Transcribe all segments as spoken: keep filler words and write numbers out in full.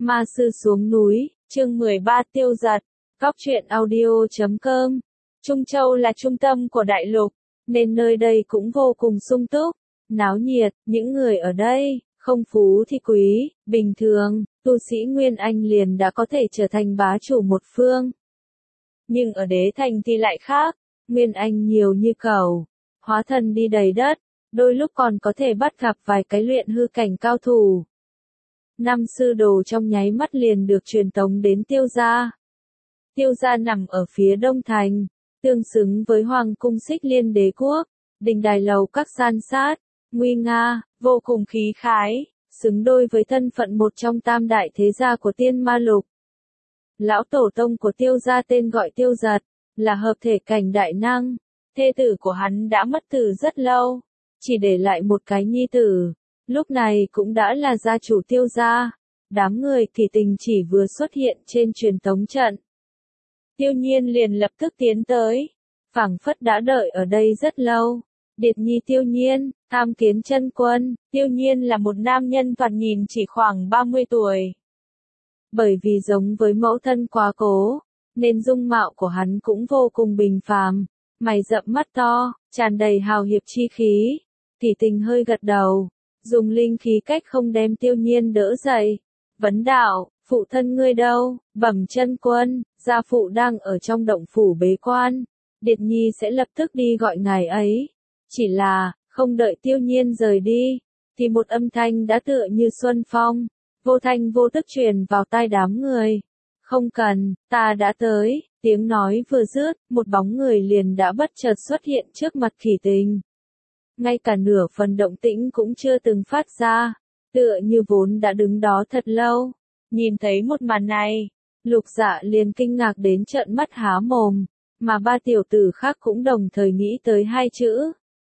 Ma sư xuống núi, chương mười ba tiêu giật, góc truyện audio chấm com. Trung Châu là trung tâm của đại lục, nên nơi đây cũng vô cùng sung túc, náo nhiệt, những người ở đây, không phú thì quý, bình thường, tu sĩ Nguyên Anh liền đã có thể trở thành bá chủ một phương. Nhưng ở đế thành thì lại khác, Nguyên Anh nhiều như cầu, hóa thân đi đầy đất, đôi lúc còn có thể bắt gặp vài cái luyện hư cảnh cao thủ. Năm sư đồ trong nháy mắt liền được truyền tống đến Tiêu gia. Tiêu gia nằm ở phía đông thành, tương xứng với Hoàng cung Xích Liên Đế quốc, đình đài lầu các san sát, nguy nga, vô cùng khí khái, xứng đôi với thân phận một trong tam đại thế gia của Tiên Ma Lục. Lão tổ tông của Tiêu gia tên gọi Tiêu Giật, là hợp thể cảnh đại năng, thê tử của hắn đã mất từ rất lâu, chỉ để lại một cái nhi tử. Lúc này cũng đã là gia chủ Tiêu gia, đám người thì tình chỉ vừa xuất hiện trên truyền tống trận. Tiêu Nhiên liền lập tức tiến tới, phảng phất đã đợi ở đây rất lâu. Điệt nhi Tiêu Nhiên, tham kiến chân quân. Tiêu Nhiên là một nam nhân thoạt nhìn chỉ khoảng ba mươi tuổi. Bởi vì giống với mẫu thân quá cố, nên dung mạo của hắn cũng vô cùng bình phàm, mày rậm mắt to, tràn đầy hào hiệp chi khí. Tỷ Tình hơi gật đầu, dùng linh khí cách không đem Tiêu Nhiên đỡ dậy. Vấn đạo, phụ thân ngươi đâu? Bẩm chân quân, gia phụ đang ở trong động phủ bế quan. Điệt nhi sẽ lập tức đi gọi ngài ấy. Chỉ là, không đợi Tiêu Nhiên rời đi, thì một âm thanh đã tựa như xuân phong, vô thanh vô tức truyền vào tai đám người. Không cần, ta đã tới. Tiếng nói vừa dứt, một bóng người liền đã bất chợt xuất hiện trước mặt Kỷ Tình. Ngay cả nửa phần động tĩnh cũng chưa từng phát ra, tựa như vốn đã đứng đó thật lâu. Nhìn thấy một màn này, Lục Dạ liền kinh ngạc đến trợn mắt há mồm, mà ba tiểu tử khác cũng đồng thời nghĩ tới hai chữ.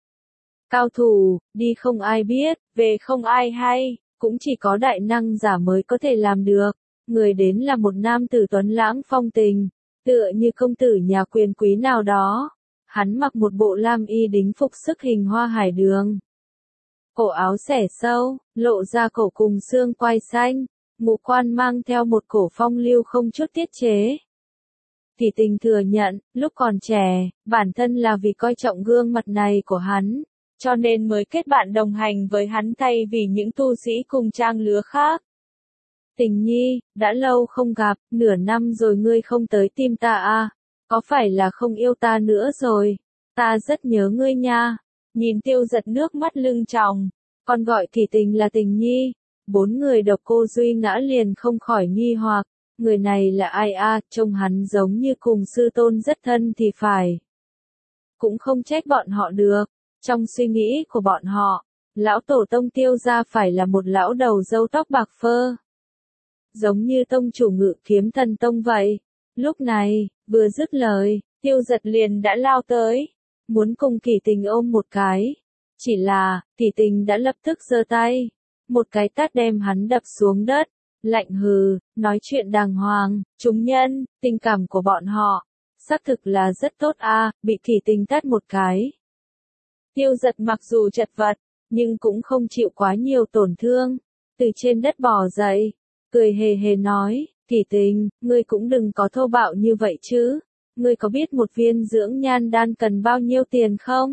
Cao thủ, đi không ai biết, về không ai hay, cũng chỉ có đại năng giả mới có thể làm được. Người đến là một nam tử tuấn lãng phong tình, tựa như công tử nhà quyền quý nào đó. Hắn mặc một bộ lam y đính phục sức hình hoa hải đường. Cổ áo xẻ sâu, lộ ra cổ cùng xương quai xanh, ngũ quan mang theo một cổ phong lưu không chút tiết chế. Tỷ Tình thừa nhận, lúc còn trẻ, bản thân là vì coi trọng gương mặt này của hắn, cho nên mới kết bạn đồng hành với hắn thay vì những tu sĩ cùng trang lứa khác. Tình nhi, đã lâu không gặp, nửa năm rồi ngươi không tới tìm ta à? Có phải là không yêu ta nữa rồi? Ta rất nhớ ngươi nha. Nhìn Tiêu Giật nước mắt lưng tròng, còn gọi Tỷ Tình là Tình nhi. Bốn người độc cô duy ngã liền không khỏi nghi hoặc, người này là ai a? Trông hắn giống như cùng sư tôn rất thân thì phải. Cũng không trách bọn họ được, trong suy nghĩ của bọn họ, lão tổ tông Tiêu gia phải là một lão đầu râu tóc bạc phơ. Giống như tông chủ Ngự Kiếm Thần Tông vậy. Lúc này, vừa dứt lời, Tiêu Giật liền đã lao tới, muốn cùng Kỷ Tình ôm một cái. Chỉ là, Kỷ Tình đã lập tức giơ tay, một cái tát đem hắn đập xuống đất, lạnh hừ, nói chuyện đàng hoàng, chúng nhân, tình cảm của bọn họ, xác thực là rất tốt a, bị Kỷ Tình tát một cái. Tiêu Giật mặc dù chật vật, nhưng cũng không chịu quá nhiều tổn thương, từ trên đất bò dậy, cười hề hề nói, Kỷ Tình, ngươi cũng đừng có thô bạo như vậy chứ, ngươi có biết một viên dưỡng nhan đan cần bao nhiêu tiền không?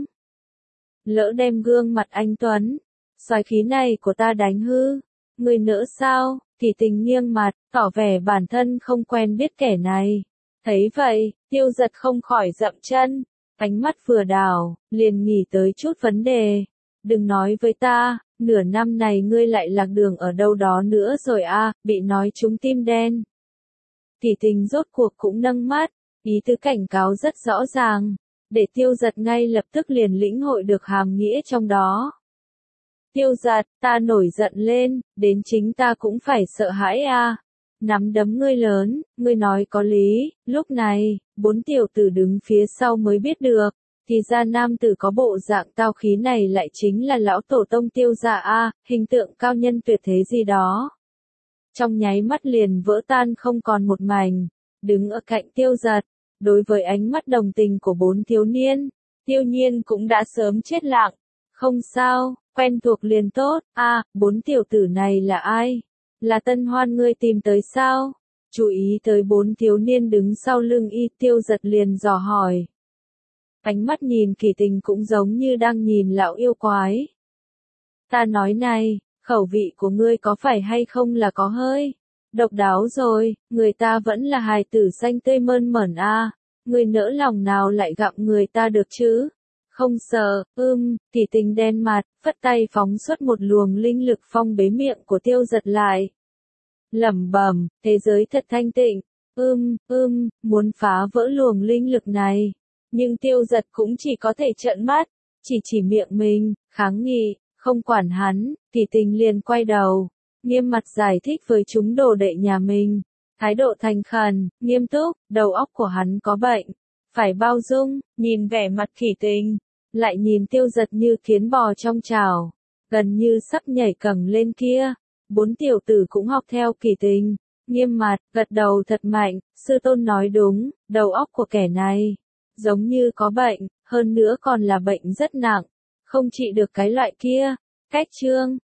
Lỡ đem gương mặt anh Tuấn, xoái khí này của ta đánh hư, ngươi nỡ sao? Kỷ Tình nghiêng mặt, tỏ vẻ bản thân không quen biết kẻ này. Thấy vậy, Tiêu Giật không khỏi dậm chân, ánh mắt vừa đảo, liền nghĩ tới chút vấn đề. Đừng nói với ta, nửa năm này ngươi lại lạc đường ở đâu đó nữa rồi à, bị nói trúng tim đen. Kỷ Tình rốt cuộc cũng nâng mắt, ý tứ cảnh cáo rất rõ ràng, để Tiêu Giật ngay lập tức liền lĩnh hội được hàm nghĩa trong đó. Tiêu Giật, ta nổi giận lên, đến chính ta cũng phải sợ hãi à. Nắm đấm ngươi lớn, ngươi nói có lý. Lúc này, bốn tiểu tử đứng phía sau mới biết được, thì ra nam tử có bộ dạng cao khí này lại chính là lão tổ tông Tiêu gia a, hình tượng cao nhân tuyệt thế gì đó. Trong nháy mắt liền vỡ tan không còn một mảnh, đứng ở cạnh Tiêu Giật, đối với ánh mắt đồng tình của bốn thiếu niên, Tiêu Nhiên cũng đã sớm chết lặng. Không sao, quen thuộc liền tốt, a, bốn tiểu tử này là ai? Là Tân Hoan ngươi tìm tới sao? Chú ý tới bốn thiếu niên đứng sau lưng y, Tiêu Giật liền dò hỏi. Ánh mắt nhìn Kỳ Tình cũng giống như đang nhìn lão yêu quái. Ta nói này, khẩu vị của ngươi có phải hay không là có hơi độc đáo rồi, người ta vẫn là hài tử xanh tươi mơn mởn a, à. Ngươi nỡ lòng nào lại gặm người ta được chứ? Không sợ, ưm, Kỳ Tình đen mặt, phất tay phóng xuất một luồng linh lực phong bế miệng của Tiêu Giật lại. Lẩm bẩm, thế giới thật thanh tịnh, ưm, ưm, muốn phá vỡ luồng linh lực này. Nhưng Tiêu Giật cũng chỉ có thể trợn mắt, chỉ chỉ miệng mình, kháng nghị, không quản hắn, Kỳ Tình liền quay đầu, nghiêm mặt giải thích với chúng đồ đệ nhà mình. Thái độ thành khẩn, nghiêm túc, đầu óc của hắn có bệnh, phải bao dung, nhìn vẻ mặt Kỳ Tình, lại nhìn Tiêu Giật như kiến bò trong chảo, gần như sắp nhảy cẳng lên kia. Bốn tiểu tử cũng học theo Kỳ Tình, nghiêm mặt, gật đầu thật mạnh, sư tôn nói đúng, đầu óc của kẻ này, giống như có bệnh, hơn nữa còn là bệnh rất nặng, không trị được cái loại kia. Cách chương